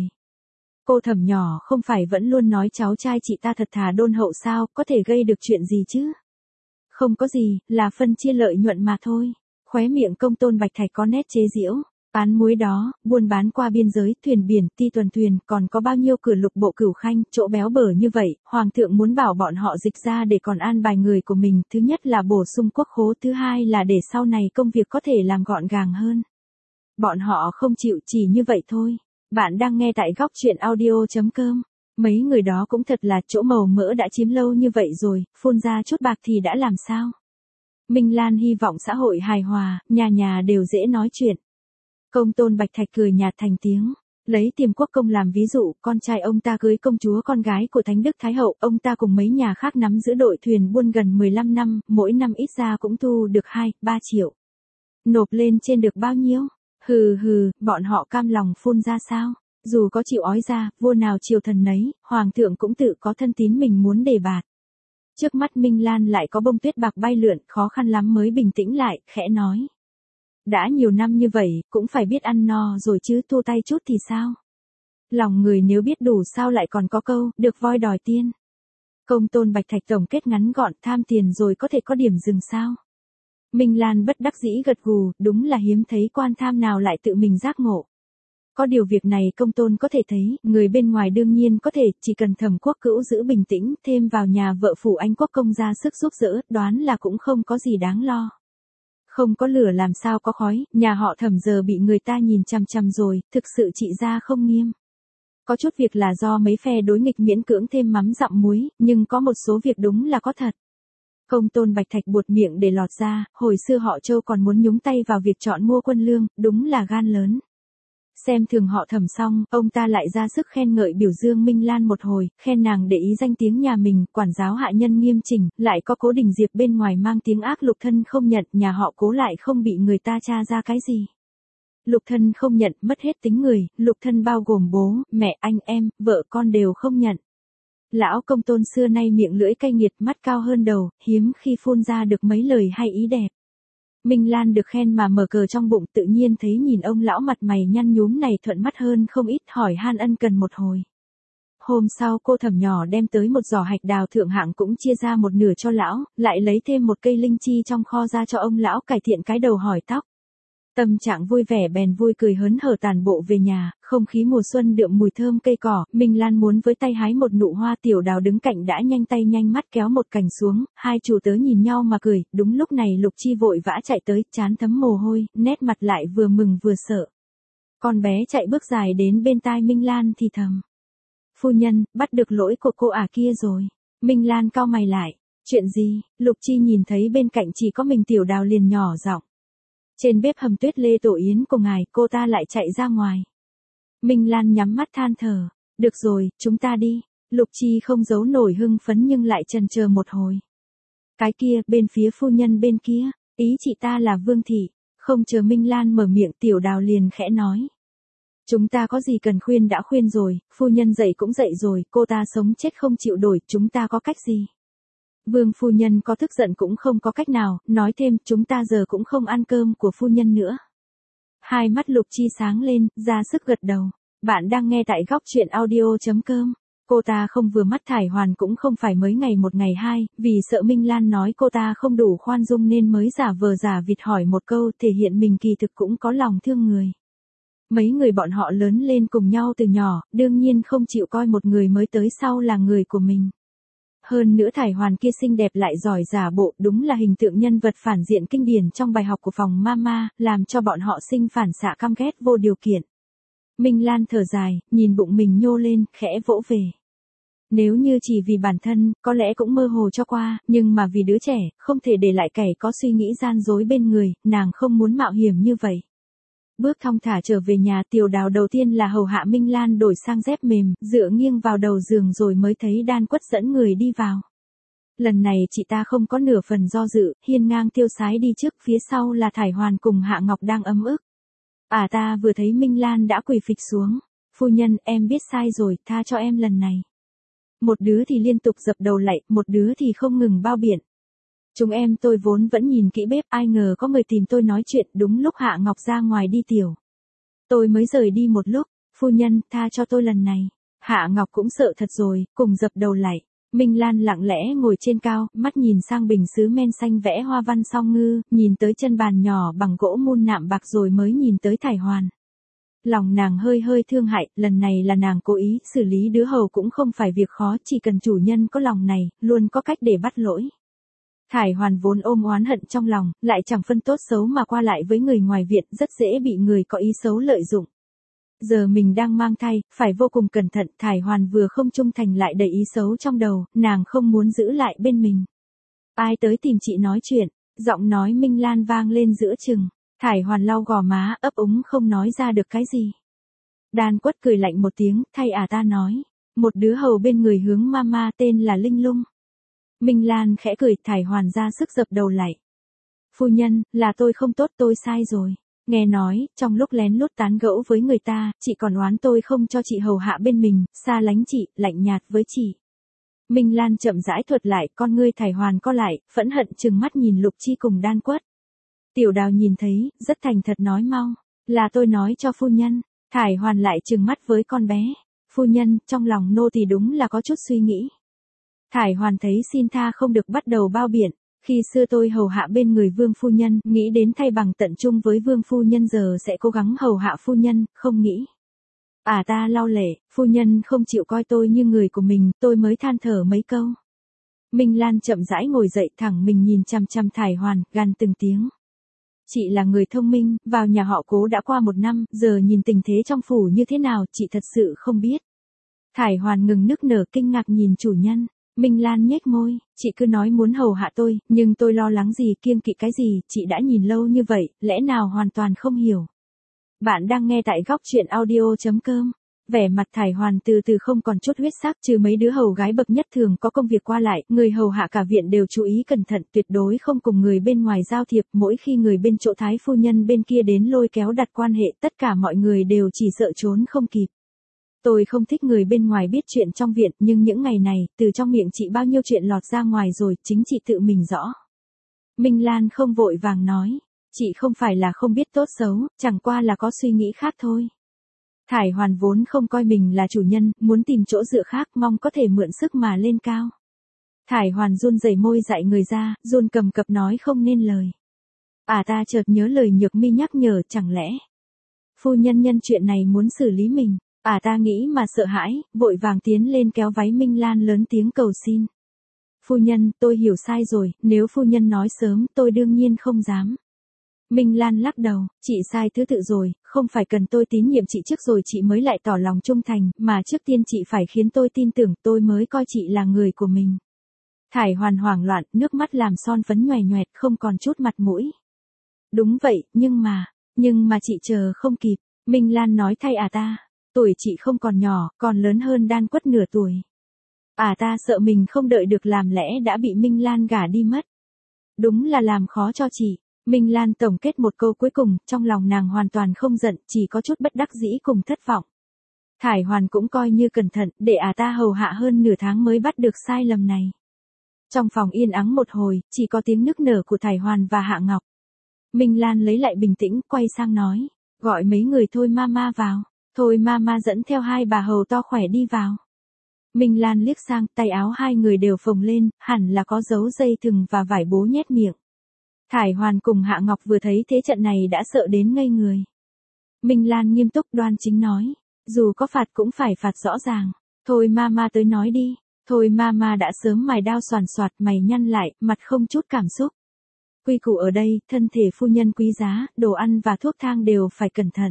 Cô Thẩm nhỏ không phải vẫn luôn nói cháu trai chị ta thật thà đôn hậu sao, có thể gây được chuyện gì chứ? Không có gì, là phân chia lợi nhuận mà thôi. Khóe miệng Công Tôn Bạch Thạch có nét chế giễu. Bán muối đó, buôn bán qua biên giới, thuyền biển, ti tuần thuyền, còn có bao nhiêu cửa lục bộ cửu khanh, chỗ béo bở như vậy, Hoàng thượng muốn bảo bọn họ dịch ra để còn an bài người của mình, thứ nhất là bổ sung quốc khố, thứ hai là để sau này công việc có thể làm gọn gàng hơn. Bọn họ không chịu, chỉ như vậy thôi. Bạn đang nghe tại góc truyện audio chấm com. Mấy người đó cũng thật là chỗ màu mỡ đã chiếm lâu như vậy rồi, phun ra chút bạc thì đã làm sao? Minh Lan hy vọng xã hội hài hòa, nhà nhà đều dễ nói chuyện. Công Tôn Bạch Thạch cười nhạt thành tiếng. Lấy Tiềm Quốc Công làm ví dụ, con trai ông ta cưới công chúa con gái của Thánh Đức Thái Hậu, ông ta cùng mấy nhà khác nắm giữ đội thuyền buôn gần mười lăm năm, mỗi năm ít ra cũng thu được hai, ba triệu. Nộp lên trên được bao nhiêu? Hừ hừ, bọn họ cam lòng phun ra sao? Dù có chịu ói ra, vua nào triều thần nấy, hoàng thượng cũng tự có thân tín mình muốn đề bạt. Trước mắt Minh Lan lại có bông tuyết bạc bay lượn, khó khăn lắm mới bình tĩnh lại, khẽ nói. Đã nhiều năm như vậy, cũng phải biết ăn no rồi chứ, thua tay chút thì sao? Lòng người nếu biết đủ sao lại còn có câu, được voi đòi tiên. Công tôn Bạch Thạch tổng kết ngắn gọn, tham tiền rồi có thể có điểm dừng sao? Minh Lan bất đắc dĩ gật gù, đúng là hiếm thấy quan tham nào lại tự mình giác ngộ. Có điều việc này công tôn có thể thấy, người bên ngoài đương nhiên có thể, chỉ cần Thẩm Quốc Cữu giữ bình tĩnh, thêm vào nhà vợ phủ Anh Quốc Công ra sức giúp đỡ, đoán là cũng không có gì đáng lo. Không có lửa làm sao có khói, nhà họ Thẩm giờ bị người ta nhìn chằm chằm rồi, thực sự trị ra không nghiêm. Có chút việc là do mấy phe đối nghịch miễn cưỡng thêm mắm dặm muối, nhưng có một số việc đúng là có thật. Công tôn Bạch Thạch buột miệng để lọt ra, hồi xưa họ Châu còn muốn nhúng tay vào việc chọn mua quân lương, đúng là gan lớn. Xem thường họ Thẩm xong, ông ta lại ra sức khen ngợi biểu dương Minh Lan một hồi, khen nàng để ý danh tiếng nhà mình, quản giáo hạ nhân nghiêm chỉnh, lại có Cố Đình Diệp bên ngoài mang tiếng ác. Lục Thân không nhận, nhà họ Cố lại không bị người ta tra ra cái gì. Lục Thân không nhận, mất hết tính người, Lục Thân bao gồm bố, mẹ, anh em, vợ con đều không nhận. Lão công tôn xưa nay miệng lưỡi cay nghiệt, mắt cao hơn đầu, hiếm khi phun ra được mấy lời hay ý đẹp. Minh Lan được khen mà mở cờ trong bụng, tự nhiên thấy nhìn ông lão mặt mày nhăn nhúm này thuận mắt hơn không ít, hỏi han ân cần một hồi. Hôm sau cô Thẩm nhỏ đem tới một giỏ hạch đào thượng hạng cũng chia ra một nửa cho lão, lại lấy thêm một cây linh chi trong kho ra cho ông lão cải thiện cái đầu hỏi tóc. Tâm trạng vui vẻ bèn vui cười hớn hở tản bộ về nhà, không khí mùa xuân đượm mùi thơm cây cỏ, Minh Lan muốn với tay hái một nụ hoa. Tiểu Đào đứng cạnh đã nhanh tay nhanh mắt kéo một cành xuống, hai chủ tớ nhìn nhau mà cười. Đúng lúc này Lục Chi vội vã chạy tới, trán thấm mồ hôi, nét mặt lại vừa mừng vừa sợ. Con bé chạy bước dài đến bên tai Minh Lan thì thầm. Phu nhân, bắt được lỗi của cô ả kia rồi. Minh Lan cau mày lại. Chuyện gì? Lục Chi nhìn thấy bên cạnh chỉ có mình Tiểu Đào liền nhỏ giọng. Trên bếp hầm tuyết lê tổ yến của ngài, cô ta lại chạy ra ngoài. Minh Lan nhắm mắt than thở. Được rồi, chúng ta đi. Lục Chi không giấu nổi hưng phấn nhưng lại chần chờ một hồi. Cái kia, bên phía phu nhân bên kia, ý chị ta là Vương Thị. Không chờ Minh Lan mở miệng, Tiểu Đào liền khẽ nói. Chúng ta có gì cần khuyên đã khuyên rồi, phu nhân dậy cũng dậy rồi, cô ta sống chết không chịu đổi, chúng ta có cách gì? Vương phu nhân có tức giận cũng không có cách nào, nói thêm, chúng ta giờ cũng không ăn cơm của phu nhân nữa. Hai mắt Lục Chi sáng lên, ra sức gật đầu. Bạn đang nghe tại góc truyện audio.com. Cô ta không vừa mắt Thải Hoàn cũng không phải mới ngày một ngày hai, vì sợ Minh Lan nói cô ta không đủ khoan dung nên mới giả vờ giả vịt hỏi một câu, thể hiện mình kỳ thực cũng có lòng thương người. Mấy người bọn họ lớn lên cùng nhau từ nhỏ, đương nhiên không chịu coi một người mới tới sau là người của mình. Hơn nữa Thải Hoàn kia xinh đẹp lại giỏi giả bộ, đúng là hình tượng nhân vật phản diện kinh điển trong bài học của phòng Mama, làm cho bọn họ sinh phản xạ căm ghét vô điều kiện. Minh Lan thở dài, nhìn bụng mình nhô lên, khẽ vỗ về. Nếu như chỉ vì bản thân, có lẽ cũng mơ hồ cho qua, nhưng mà vì đứa trẻ, không thể để lại kẻ có suy nghĩ gian dối bên người, nàng không muốn mạo hiểm như vậy. Bước thong thả trở về nhà, Tiểu Đào đầu tiên là hầu hạ Minh Lan đổi sang dép mềm, dựa nghiêng vào đầu giường rồi mới thấy Đan Quất dẫn người đi vào. Lần này chị ta không có nửa phần do dự, hiên ngang tiêu sái đi trước, phía sau là Thải Hoàn cùng Hạ Ngọc đang ấm ức. À ta vừa thấy Minh Lan đã quỳ phịch xuống. Phu nhân, em biết sai rồi, tha cho em lần này. Một đứa thì liên tục dập đầu lạy, một đứa thì không ngừng bao biện. Chúng em tôi vốn vẫn nhìn kỹ bếp, ai ngờ có người tìm tôi nói chuyện, đúng lúc Hạ Ngọc ra ngoài đi tiểu. Tôi mới rời đi một lúc, phu nhân, tha cho tôi lần này. Hạ Ngọc cũng sợ thật rồi, cùng dập đầu lạy. Minh Lan lặng lẽ ngồi trên cao, mắt nhìn sang bình sứ men xanh vẽ hoa văn song ngư, nhìn tới chân bàn nhỏ bằng gỗ mun nạm bạc rồi mới nhìn tới Thải Hoàn. Lòng nàng hơi hơi thương hại, lần này là nàng cố ý, xử lý đứa hầu cũng không phải việc khó, chỉ cần chủ nhân có lòng này, luôn có cách để bắt lỗi. Thải Hoàn vốn ôm oán hận trong lòng, lại chẳng phân tốt xấu mà qua lại với người ngoài viện, rất dễ bị người có ý xấu lợi dụng. Giờ mình đang mang thai, phải vô cùng cẩn thận, Thải Hoàn vừa không trung thành lại đầy ý xấu trong đầu, nàng không muốn giữ lại bên mình. Ai tới tìm chị nói chuyện, giọng nói Minh Lan vang lên giữa chừng. Thải Hoàn lau gò má, ấp úng không nói ra được cái gì. Đan Quất cười lạnh một tiếng, thay à ta nói. Một đứa hầu bên người hướng mama tên là Linh Lung. Minh Lan khẽ cười, Thải Hoàn ra sức dập đầu lại. Phu nhân, là tôi không tốt, tôi sai rồi. Nghe nói, trong lúc lén lút tán gẫu với người ta, chị còn oán tôi không cho chị hầu hạ bên mình, xa lánh chị, lạnh nhạt với chị. Minh Lan chậm rãi thuật lại, con ngươi Thải Hoàn co lại, phẫn hận trừng mắt nhìn Lục Chi cùng Đan Quất. Tiểu Đào nhìn thấy, rất thành thật nói mau, là tôi nói cho phu nhân. Thải Hoàn lại trừng mắt với con bé. Phu nhân, trong lòng nô tỳ đúng là có chút suy nghĩ. Thải Hoàn thấy xin tha không được bắt đầu bao biện. Khi xưa tôi hầu hạ bên người vương phu nhân, nghĩ đến thay bằng tận chung với vương phu nhân, giờ sẽ cố gắng hầu hạ phu nhân, không nghĩ. À ta lau lệ, phu nhân không chịu coi tôi như người của mình, tôi mới than thở mấy câu. Minh Lan chậm rãi ngồi dậy, thẳng mình nhìn chằm chằm Thải Hoàn, gằn từng tiếng. Chị là người thông minh, vào nhà họ Cố đã qua một năm, giờ nhìn tình thế trong phủ như thế nào, chị thật sự không biết. Thải Hoàn ngừng nức nở kinh ngạc nhìn chủ nhân. Minh Lan nhếch môi, chị cứ nói muốn hầu hạ tôi, nhưng tôi lo lắng gì, kiêng kỵ cái gì, chị đã nhìn lâu như vậy, lẽ nào hoàn toàn không hiểu. Bạn đang nghe tại góc truyện audio chấm com. Vẻ mặt Thải Hoàn từ từ không còn chút huyết sắc, trừ mấy đứa hầu gái bậc nhất thường có công việc qua lại, người hầu hạ cả viện đều chú ý cẩn thận, tuyệt đối không cùng người bên ngoài giao thiệp, mỗi khi người bên chỗ thái phu nhân bên kia đến lôi kéo đặt quan hệ, tất cả mọi người đều chỉ sợ trốn không kịp. Tôi không thích người bên ngoài biết chuyện trong viện, nhưng những ngày này, từ trong miệng chị bao nhiêu chuyện lọt ra ngoài rồi, chính chị tự mình rõ. Minh Lan không vội vàng nói, chị không phải là không biết tốt xấu, chẳng qua là có suy nghĩ khác thôi. Thải Hoàn vốn không coi mình là chủ nhân, muốn tìm chỗ dựa khác, mong có thể mượn sức mà lên cao. Thải Hoàn run rẩy môi dại người ra, run cầm cập nói không nên lời. À ta chợt nhớ lời Nhược Mi nhắc nhở, chẳng lẽ phu nhân nhân chuyện này muốn xử lý mình. À ta nghĩ mà sợ hãi, vội vàng tiến lên kéo váy Minh Lan lớn tiếng cầu xin. Phu nhân, tôi hiểu sai rồi, nếu phu nhân nói sớm, tôi đương nhiên không dám. Minh Lan lắc đầu, chị sai thứ tự rồi, không phải cần tôi tín nhiệm chị trước rồi chị mới lại tỏ lòng trung thành, mà trước tiên chị phải khiến tôi tin tưởng, tôi mới coi chị là người của mình. Thải Hoàn hoảng loạn, nước mắt làm son phấn nhòe nhoẹt, không còn chút mặt mũi. Đúng vậy, nhưng mà, nhưng mà chị chờ không kịp, Minh Lan nói thay à ta. Tuổi chị không còn nhỏ, còn lớn hơn Đan Quất nửa tuổi. À ta sợ mình không đợi được, làm lẽ đã bị Minh Lan gả đi mất. Đúng là làm khó cho chị. Minh Lan tổng kết một câu cuối cùng, trong lòng nàng hoàn toàn không giận, chỉ có chút bất đắc dĩ cùng thất vọng. Thải Hoàn cũng coi như cẩn thận, để à ta hầu hạ hơn nửa tháng mới bắt được sai lầm này. Trong phòng yên ắng một hồi, chỉ có tiếng nức nở của Thải Hoàn và Hạ Ngọc. Minh Lan lấy lại bình tĩnh, quay sang nói, gọi mấy người thôi mama vào. Thôi mama dẫn theo hai bà hầu to khỏe đi vào. Minh Lan liếc sang, tay áo hai người đều phồng lên, hẳn là có dấu dây thừng và vải bố nhét miệng. Thải Hoàn cùng Hạ Ngọc vừa thấy thế trận này đã sợ đến ngây người. Minh Lan nghiêm túc đoan chính nói, dù có phạt cũng phải phạt rõ ràng. Thôi mama tới nói đi. Thôi mama đã sớm mài đao xoàn xoạt, mày nhăn lại, mặt không chút cảm xúc. Quy củ ở đây, thân thể phu nhân quý giá, đồ ăn và thuốc thang đều phải cẩn thận.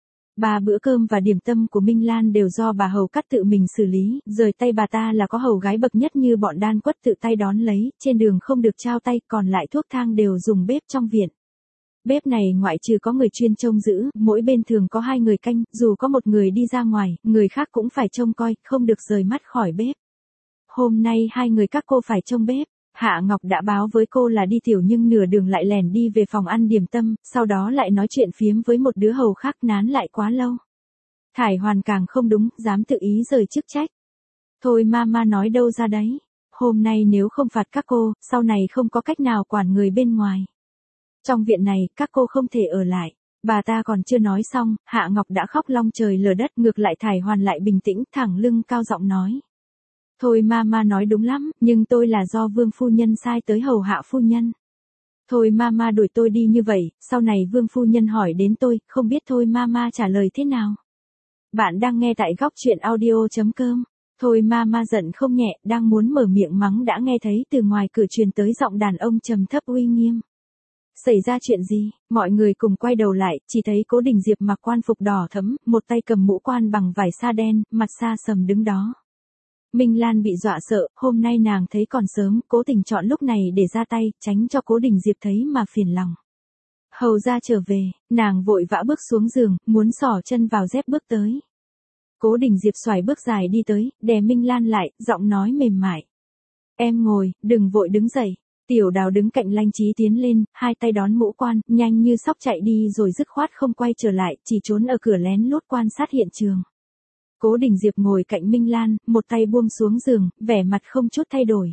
Ba bữa cơm và điểm tâm của Minh Lan đều do bà hầu cắt tự mình xử lý, rời tay bà ta là có hầu gái bậc nhất như bọn Đan Quất tự tay đón lấy, trên đường không được trao tay, còn lại thuốc thang đều dùng bếp trong viện. Bếp này ngoại trừ có người chuyên trông giữ, mỗi bên thường có hai người canh, dù có một người đi ra ngoài, người khác cũng phải trông coi, không được rời mắt khỏi bếp. Hôm nay hai người các cô phải trông bếp. Hạ Ngọc đã báo với cô là đi tiểu nhưng nửa đường lại lèn đi về phòng ăn điểm tâm, sau đó lại nói chuyện phiếm với một đứa hầu khác, nán lại quá lâu. Thải Hoàn càng không đúng, dám tự ý rời chức trách. Thôi mama nói đâu ra đấy. Hôm nay nếu không phạt các cô, sau này không có cách nào quản người bên ngoài. Trong viện này, các cô không thể ở lại. Bà ta còn chưa nói xong, Hạ Ngọc đã khóc long trời lở đất, ngược lại Thải Hoàn lại bình tĩnh, thẳng lưng cao giọng nói. Thôi mama nói đúng lắm, nhưng tôi là do vương phu nhân sai tới hầu hạ phu nhân. Thôi mama đuổi tôi đi như vậy, sau này vương phu nhân hỏi đến tôi, không biết thôi mama trả lời thế nào. Bạn đang nghe tại góc truyện audio chấm com. Thôi mama giận không nhẹ, đang muốn mở miệng mắng đã nghe thấy từ ngoài cửa truyền tới giọng đàn ông trầm thấp uy nghiêm. Xảy ra chuyện gì? Mọi người cùng quay đầu lại, chỉ thấy Cố Đình Diệp mặc quan phục đỏ thẫm, một tay cầm mũ quan bằng vải sa đen, mặt xa sầm đứng đó. Minh Lan bị dọa sợ, hôm nay nàng thấy còn sớm, cố tình chọn lúc này để ra tay, tránh cho Cố Đình Diệp thấy mà phiền lòng. Hầu ra trở về, nàng vội vã bước xuống giường, muốn xỏ chân vào dép bước tới. Cố Đình Diệp xoài bước dài đi tới, đè Minh Lan lại, giọng nói mềm mại. Em ngồi, đừng vội đứng dậy. Tiểu Đào đứng cạnh Lanh Chí tiến lên, hai tay đón mũ quan, nhanh như sóc chạy đi rồi dứt khoát không quay trở lại, chỉ trốn ở cửa lén lút quan sát hiện trường. Cố Đình Diệp ngồi cạnh Minh Lan, một tay buông xuống giường, vẻ mặt không chút thay đổi.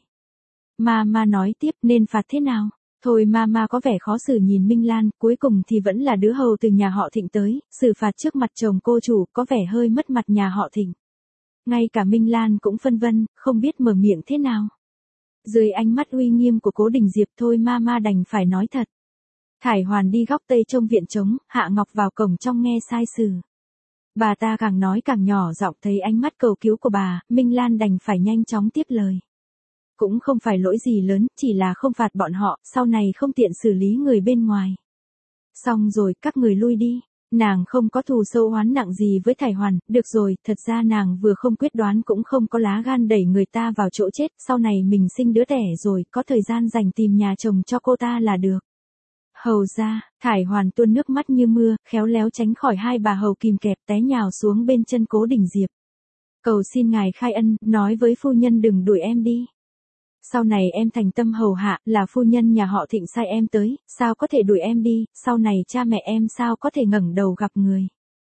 Mama nói tiếp, nên phạt thế nào? Thôi Mama có vẻ khó xử nhìn Minh Lan, cuối cùng thì vẫn là đứa hầu từ nhà họ Thịnh tới, xử phạt trước mặt chồng cô chủ, có vẻ hơi mất mặt nhà họ Thịnh. Ngay cả Minh Lan cũng phân vân, không biết mở miệng thế nào. Dưới ánh mắt uy nghiêm của Cố Đình Diệp thôi Mama đành phải nói thật. Thải Hoàn đi góc tây trông viện trống, Hạ Ngọc vào cổng trong nghe sai sử. Bà ta càng nói càng nhỏ giọng, thấy ánh mắt cầu cứu của bà, Minh Lan đành phải nhanh chóng tiếp lời. Cũng không phải lỗi gì lớn, chỉ là không phạt bọn họ, sau này không tiện xử lý người bên ngoài. Xong rồi, các người lui đi. Nàng không có thù sâu oán nặng gì với Thải Hoàn, được rồi, thật ra nàng vừa không quyết đoán cũng không có lá gan đẩy người ta vào chỗ chết, sau này mình sinh đứa đẻ rồi, có thời gian dành tìm nhà chồng cho cô ta là được. Hầu ra, Thải Hoàn tuôn nước mắt như mưa, khéo léo tránh khỏi hai bà hầu kìm kẹp té nhào xuống bên chân Cố Đình Diệp. Cầu xin ngài khai ân, nói với phu nhân đừng đuổi em đi. Sau này em thành tâm hầu hạ, là phu nhân nhà họ Thịnh sai em tới, sao có thể đuổi em đi, sau này cha mẹ em sao có thể ngẩng đầu gặp người.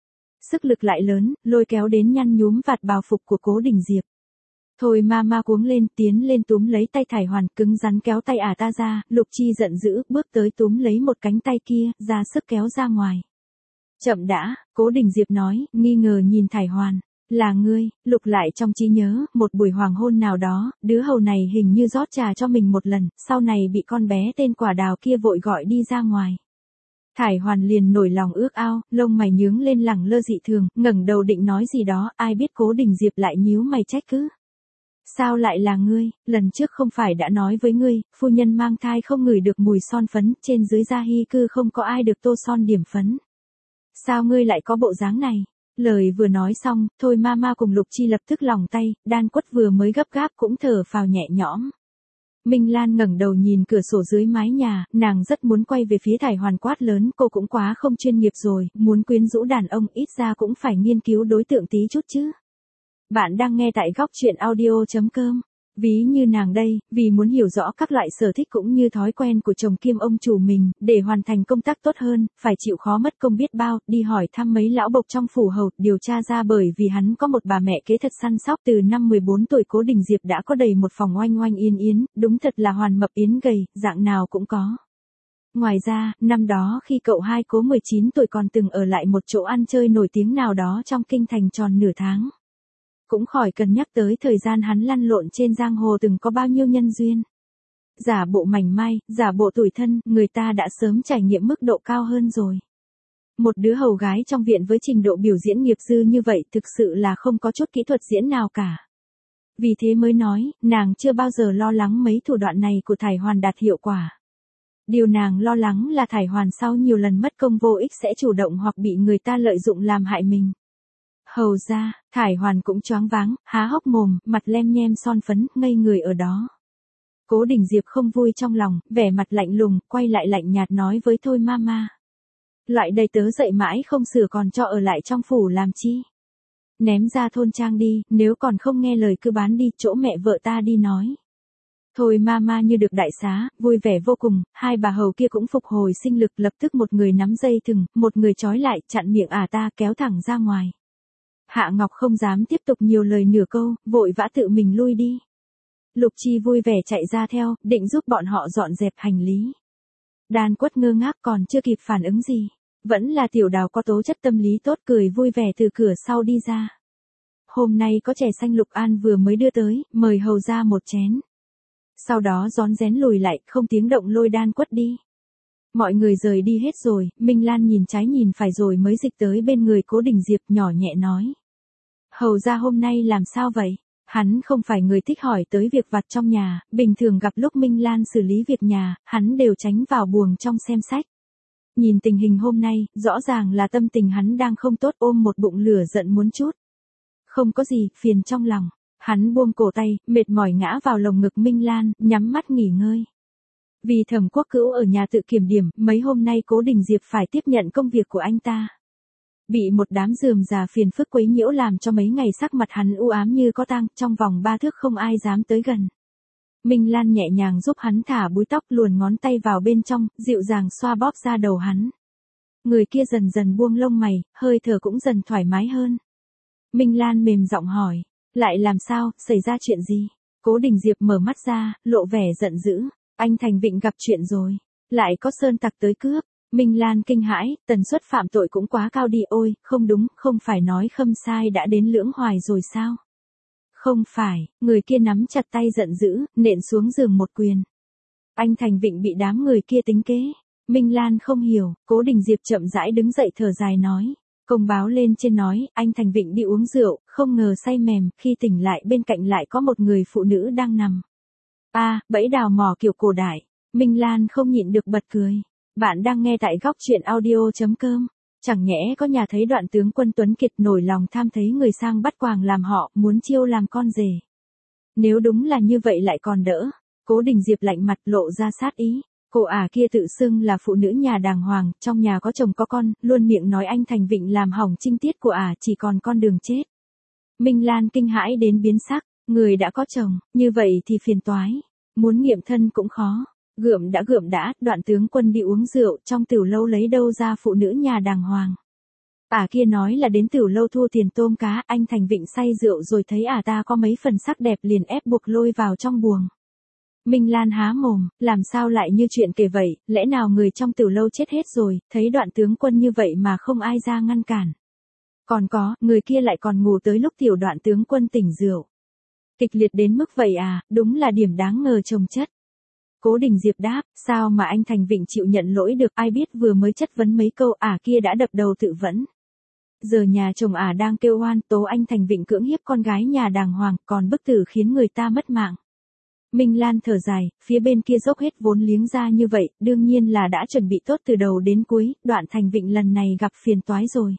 Sức lực lại lớn, lôi kéo đến nhăn nhúm vạt bào phục của Cố Đình Diệp. Thôi Mama cuống lên, tiến lên túm lấy tay Thải Hoàn, cứng rắn kéo tay ả ta ra, Lục Chi giận dữ, bước tới túm lấy một cánh tay kia, ra sức kéo ra ngoài. Chậm đã, Cố Đình Diệp nói, nghi ngờ nhìn Thải Hoàn. Là ngươi, lục lại trong trí nhớ, một buổi hoàng hôn nào đó, đứa hầu này hình như rót trà cho mình một lần, sau này bị con bé tên Quả Đào kia vội gọi đi ra ngoài. Thải Hoàn liền nổi lòng ước ao, lông mày nhướng lên lẳng lơ dị thường, ngẩng đầu định nói gì đó, ai biết Cố Đình Diệp lại nhíu mày trách cứ. Sao lại là ngươi, lần trước không phải đã nói với ngươi, phu nhân mang thai không ngửi được mùi son phấn, trên dưới gia hy cư không có ai được tô son điểm phấn. Sao ngươi lại có bộ dáng này? Lời vừa nói xong, thôi Mama cùng Lục Chi lập tức lòng tay, Đan Quất vừa mới gấp gáp cũng thở phào nhẹ nhõm. Minh Lan ngẩng đầu nhìn cửa sổ dưới mái nhà, nàng rất muốn quay về phía Thải Hoàn quát lớn, cô cũng quá không chuyên nghiệp rồi, muốn quyến rũ đàn ông ít ra cũng phải nghiên cứu đối tượng tí chút chứ. Bạn đang nghe tại góc truyện audio chấm com. Ví như nàng đây, vì muốn hiểu rõ các loại sở thích cũng như thói quen của chồng kiêm ông chủ mình, để hoàn thành công tác tốt hơn, phải chịu khó mất công biết bao, đi hỏi thăm mấy lão bộc trong phủ hầu, điều tra ra bởi vì hắn có một bà mẹ kế thật săn sóc, từ năm mười bốn tuổi Cố Đình Diệp đã có đầy một phòng oanh oanh yên yến, đúng thật là hoàn mập yến gầy, dạng nào cũng có. Ngoài ra, năm đó khi cậu hai Cố mười chín tuổi còn từng ở lại một chỗ ăn chơi nổi tiếng nào đó trong kinh thành tròn nửa tháng. Cũng khỏi cần nhắc tới thời gian hắn lăn lộn trên giang hồ từng có bao nhiêu nhân duyên. Giả bộ mảnh mai, giả bộ tủi thân, người ta đã sớm trải nghiệm mức độ cao hơn rồi. Một đứa hầu gái trong viện với trình độ biểu diễn nghiệp dư như vậy thực sự là không có chút kỹ thuật diễn nào cả. Vì thế mới nói, nàng chưa bao giờ lo lắng mấy thủ đoạn này của Thải Hoàn đạt hiệu quả. Điều nàng lo lắng là Thải Hoàn sau nhiều lần mất công vô ích sẽ chủ động hoặc bị người ta lợi dụng làm hại mình. Hầu ra, Thải Hoàn cũng choáng váng, há hốc mồm, mặt lem nhem son phấn, ngây người ở đó. Cố Đình Diệp không vui trong lòng, vẻ mặt lạnh lùng, quay lại lạnh nhạt nói với thôi Mama. Loại đầy tớ dậy mãi không sửa còn cho ở lại trong phủ làm chi. Ném ra thôn trang đi, nếu còn không nghe lời cứ bán đi, chỗ mẹ vợ ta đi nói. Thôi Mama như được đại xá, vui vẻ vô cùng, hai bà hầu kia cũng phục hồi sinh lực, lập tức một người nắm dây thừng, một người trói lại, chặn miệng ả ta kéo thẳng ra ngoài. Hạ Ngọc không dám tiếp tục nhiều lời nửa câu, vội vã tự mình lui đi. Lục Chi vui vẻ chạy ra theo, định giúp bọn họ dọn dẹp hành lý. Đan Quất ngơ ngác còn chưa kịp phản ứng gì. Vẫn là Tiểu Đào có tố chất tâm lý tốt, cười vui vẻ từ cửa sau đi ra. Hôm nay có chè xanh Lục An vừa mới đưa tới, mời hầu ra một chén. Sau đó rón rén lùi lại, không tiếng động lôi Đan Quất đi. Mọi người rời đi hết rồi, Minh Lan nhìn trái nhìn phải rồi mới dịch tới bên người Cố Đình Diệp, nhỏ nhẹ nói. Hầu ra hôm nay làm sao vậy? Hắn không phải người thích hỏi tới việc vặt trong nhà, bình thường gặp lúc Minh Lan xử lý việc nhà, hắn đều tránh vào buồng trong xem sách. Nhìn tình hình hôm nay, rõ ràng là tâm tình hắn đang không tốt, ôm một bụng lửa giận muốn chút. Không có gì, phiền trong lòng. Hắn buông cổ tay, mệt mỏi ngã vào lồng ngực Minh Lan, nhắm mắt nghỉ ngơi. Vì Thẩm Quốc Cữu ở nhà tự kiểm điểm, mấy hôm nay Cố Đình Diệp phải tiếp nhận công việc của anh ta. Bị một đám rườm rà phiền phức quấy nhiễu làm cho mấy ngày sắc mặt hắn u ám như có tang, trong vòng ba thước không ai dám tới gần. Minh Lan nhẹ nhàng giúp hắn thả búi tóc, luồn ngón tay vào bên trong, dịu dàng xoa bóp ra đầu hắn. Người kia dần dần buông lông mày, hơi thở cũng dần thoải mái hơn. Minh Lan mềm giọng hỏi, lại làm sao, xảy ra chuyện gì? Cố Đình Diệp mở mắt ra, lộ vẻ giận dữ, anh Thành Vịnh gặp chuyện rồi, lại có sơn tặc tới cướp. Minh Lan kinh hãi, tần suất phạm tội cũng quá cao đi, ôi, không đúng, không phải nói Khâm Sai đã đến Lưỡng Hoài rồi sao? Không phải, người kia nắm chặt tay giận dữ, nện xuống giường một quyền. Anh Thành Vịnh bị đám người kia tính kế. Minh Lan không hiểu, Cố Đình Diệp chậm rãi đứng dậy thở dài nói. Công báo lên trên nói, anh Thành Vịnh đi uống rượu, không ngờ say mềm, khi tỉnh lại bên cạnh lại có một người phụ nữ đang nằm. A, à, bẫy đào mỏ kiểu cổ đại. Minh Lan không nhịn được bật cười. Bạn đang nghe tại góc truyện audio.com. Chẳng nhẽ có nhà thấy đoạn tướng quân Tuấn Kiệt nổi lòng tham thấy người sang bắt quàng làm họ, muốn chiêu làm con rể. Nếu đúng là như vậy lại còn đỡ. Cố Đình Diệp lạnh mặt lộ ra sát ý. Cô ả kia tự xưng là phụ nữ nhà đàng hoàng, trong nhà có chồng có con, luôn miệng nói anh Thành Vịnh làm hỏng trinh tiết của ả chỉ còn con đường chết. Minh Lan kinh hãi đến biến sắc, người đã có chồng, như vậy thì phiền toái. Muốn nghiệm thân cũng khó. Gượm đã gượm đã, đoạn tướng quân đi uống rượu, trong tiểu lâu lấy đâu ra phụ nữ nhà đàng hoàng. Ả kia nói là đến tiểu lâu thua tiền tôm cá, anh Thành Vịnh say rượu rồi thấy ả ta có mấy phần sắc đẹp liền ép buộc lôi vào trong buồng. Minh Lan há mồm, làm sao lại như chuyện kể vậy, lẽ nào người trong tiểu lâu chết hết rồi, thấy đoạn tướng quân như vậy mà không ai ra ngăn cản. Còn có, người kia lại còn ngủ tới lúc tiểu đoạn tướng quân tỉnh rượu. Kịch liệt đến mức vậy à, đúng là điểm đáng ngờ chồng chất. Cố Đình Diệp đáp, sao mà anh Thành Vịnh chịu nhận lỗi được, ai biết vừa mới chất vấn mấy câu ả kia đã đập đầu tự vẫn. Giờ nhà chồng ả đang kêu oan tố anh Thành Vịnh cưỡng hiếp con gái nhà đàng hoàng, còn bức tử khiến người ta mất mạng. Minh Lan thở dài, phía bên kia dốc hết vốn liếng ra như vậy, đương nhiên là đã chuẩn bị tốt từ đầu đến cuối, đoạn Thành Vịnh lần này gặp phiền toái rồi.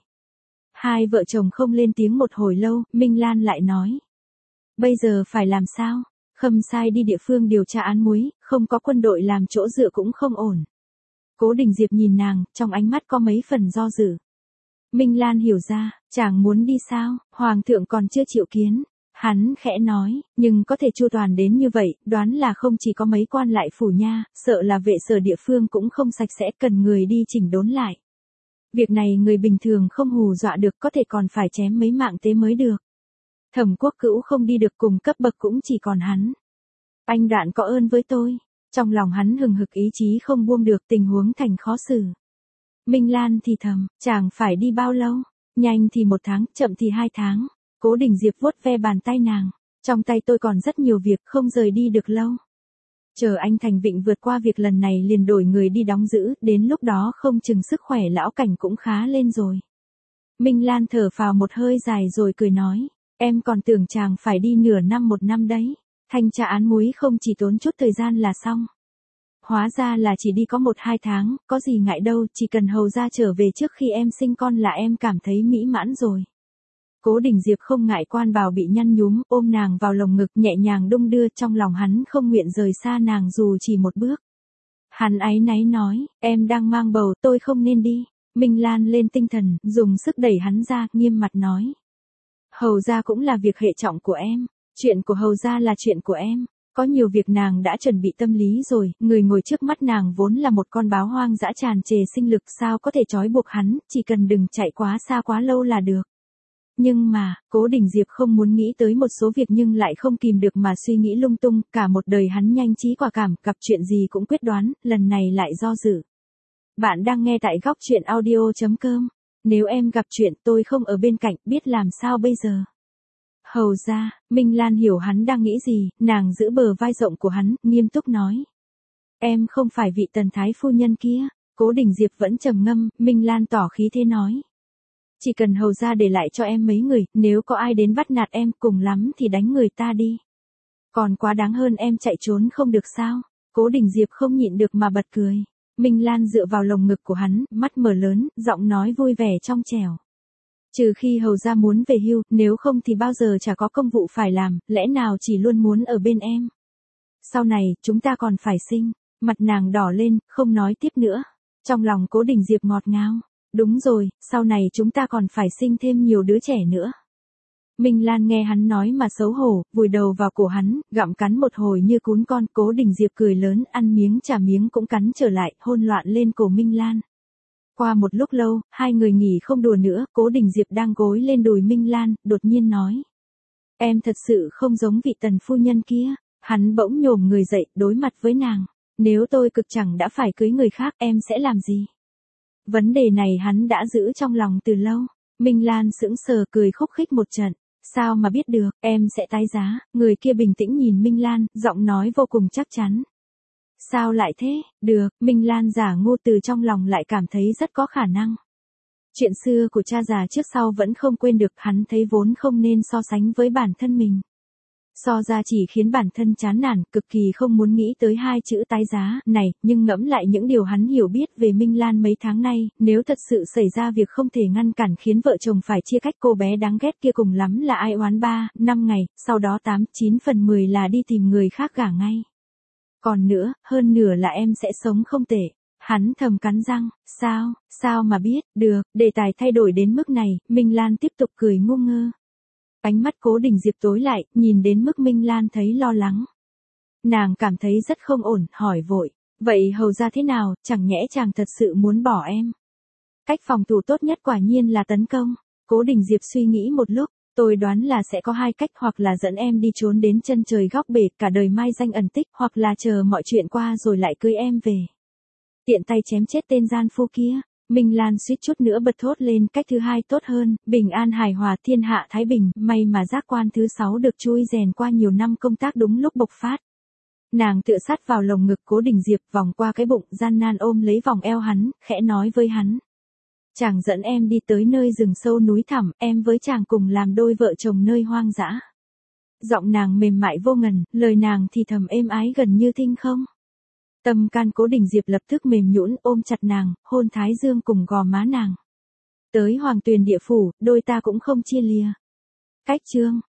Hai vợ chồng không lên tiếng một hồi lâu, Minh Lan lại nói. Bây giờ phải làm sao? Khâm Sai đi địa phương điều tra án muối, không có quân đội làm chỗ dựa cũng không ổn. Cố Đình Diệp nhìn nàng, trong ánh mắt có mấy phần do dự. Minh Lan hiểu ra, chàng muốn đi sao, Hoàng thượng còn chưa chịu kiến. Hắn khẽ nói, nhưng có thể chu toàn đến như vậy, đoán là không chỉ có mấy quan lại phủ nha, sợ là vệ sở địa phương cũng không sạch sẽ, cần người đi chỉnh đốn lại. Việc này người bình thường không hù dọa được, có thể còn phải chém mấy mạng tế mới được. Thẩm Quốc Cữu không đi được, cùng cấp bậc cũng chỉ còn hắn. Anh Đoạn có ơn với tôi. Trong lòng hắn hừng hực ý chí không buông được, tình huống thành khó xử. Minh Lan thì thầm, chàng phải đi bao lâu? Nhanh thì một tháng, chậm thì hai tháng. Cố Đình Diệp vuốt ve bàn tay nàng. Trong tay tôi còn rất nhiều việc, không rời đi được lâu. Chờ anh Thành Vịnh vượt qua việc lần này liền đổi người đi đóng giữ, đến lúc đó không chừng sức khỏe lão cảnh cũng khá lên rồi. Minh Lan thở phào một hơi dài rồi cười nói, em còn tưởng chàng phải đi nửa năm một năm đấy. Thanh tra án muối không chỉ tốn chút thời gian là xong. Hóa ra là chỉ đi có một hai tháng, có gì ngại đâu, chỉ cần hầu ra trở về trước khi em sinh con là em cảm thấy mỹ mãn rồi. Cố Đình Diệp không ngại quan bào bị nhăn nhúm, ôm nàng vào lồng ngực nhẹ nhàng đung đưa, trong lòng hắn không nguyện rời xa nàng dù chỉ một bước. Hắn áy náy nói, em đang mang bầu, tôi không nên đi. Minh Lan lên tinh thần, dùng sức đẩy hắn ra, nghiêm mặt nói. Hầu ra cũng là việc hệ trọng của em, chuyện của hầu ra là chuyện của em. Có nhiều việc nàng đã chuẩn bị tâm lý rồi, người ngồi trước mắt nàng vốn là một con báo hoang dã tràn trề sinh lực, sao có thể trói buộc hắn, chỉ cần đừng chạy quá xa quá lâu là được. Nhưng mà, Cố Đình Diệp không muốn nghĩ tới một số việc nhưng lại không kìm được mà suy nghĩ lung tung, cả một đời hắn nhanh trí quả cảm, gặp chuyện gì cũng quyết đoán, lần này lại do dự. Bạn đang nghe tại góc truyện audio.com. Nếu em gặp chuyện tôi không ở bên cạnh, biết làm sao bây giờ? Hầu ra, Minh Lan hiểu hắn đang nghĩ gì, nàng giữ bờ vai rộng của hắn, nghiêm túc nói. Em không phải vị tần thái phu nhân kia. Cố Đình Diệp vẫn trầm ngâm, Minh Lan tỏ khí thế nói. Chỉ cần hầu ra để lại cho em mấy người, nếu có ai đến bắt nạt em, cùng lắm thì đánh người ta đi. Còn quá đáng hơn em chạy trốn không được sao? Cố Đình Diệp không nhịn được mà bật cười. Minh Lan dựa vào lồng ngực của hắn, mắt mở lớn, giọng nói vui vẻ trong trẻo. Trừ khi hầu ra muốn về hưu, nếu không thì bao giờ chả có công vụ phải làm, lẽ nào chỉ luôn muốn ở bên em. Sau này, chúng ta còn phải sinh. Mặt nàng đỏ lên, không nói tiếp nữa. Trong lòng Cố Đình Diệp ngọt ngào. Đúng rồi, sau này chúng ta còn phải sinh thêm nhiều đứa trẻ nữa. Minh Lan nghe hắn nói mà xấu hổ, vùi đầu vào cổ hắn, gặm cắn một hồi như cún con. Cố Đình Diệp cười lớn, ăn miếng trả miếng cũng cắn trở lại, hôn loạn lên cổ Minh Lan. Qua một lúc lâu, hai người nghỉ không đùa nữa, Cố Đình Diệp đang gối lên đùi Minh Lan, đột nhiên nói. Em thật sự không giống vị tần phu nhân kia. Hắn bỗng nhổm người dậy, đối mặt với nàng. Nếu tôi cực chẳng đã phải cưới người khác, em sẽ làm gì? Vấn đề này hắn đã giữ trong lòng từ lâu. Minh Lan sững sờ cười khúc khích một trận. Sao mà biết được, em sẽ tái giá. Người kia bình tĩnh nhìn Minh Lan, giọng nói vô cùng chắc chắn. Sao lại thế? Được, Minh Lan giả ngu, từ trong lòng lại cảm thấy rất có khả năng. Chuyện xưa của cha già trước sau vẫn không quên được, hắn thấy vốn không nên so sánh với bản thân mình. So ra chỉ khiến bản thân chán nản, cực kỳ không muốn nghĩ tới hai chữ tái giá này, nhưng ngẫm lại những điều hắn hiểu biết về Minh Lan mấy tháng nay, nếu thật sự xảy ra việc không thể ngăn cản khiến vợ chồng phải chia cách, cô bé đáng ghét kia cùng lắm là ai oán ba, năm ngày, sau đó tám, chín phần mười là đi tìm người khác gả ngay. Còn nữa, hơn nửa là em sẽ sống không tệ. Hắn thầm cắn răng, sao, sao mà biết, được, đề tài thay đổi đến mức này, Minh Lan tiếp tục cười ngu ngơ. Ánh mắt Cố Đình Diệp tối lại, nhìn đến mức Minh Lan thấy lo lắng. Nàng cảm thấy rất không ổn, hỏi vội, vậy hầu ra thế nào, chẳng nhẽ chàng thật sự muốn bỏ em? Cách phòng thủ tốt nhất quả nhiên là tấn công. Cố Đình Diệp suy nghĩ một lúc, tôi đoán là sẽ có hai cách, hoặc là dẫn em đi trốn đến chân trời góc bể, cả đời mai danh ẩn tích, hoặc là chờ mọi chuyện qua rồi lại cưới em về. Tiện tay chém chết tên gian phu kia. Minh Lan suýt chút nữa bật thốt lên, cách thứ hai tốt hơn, bình an hài hòa, thiên hạ thái bình, may mà giác quan thứ sáu được chui rèn qua nhiều năm công tác đúng lúc bộc phát. Nàng tựa sát vào lồng ngực Cố Đình Diệp, vòng qua cái bụng, gian nan ôm lấy vòng eo hắn, khẽ nói với hắn. Chàng dẫn em đi tới nơi rừng sâu núi thẳm, em với chàng cùng làm đôi vợ chồng nơi hoang dã. Giọng nàng mềm mại vô ngần, lời nàng thì thầm êm ái gần như thinh không. Tâm can Cố Đình Diệp lập tức mềm nhũn, ôm chặt nàng, hôn thái dương cùng gò má nàng. Tới Hoàng Tuyền địa phủ, đôi ta cũng không chia lìa. Cách chương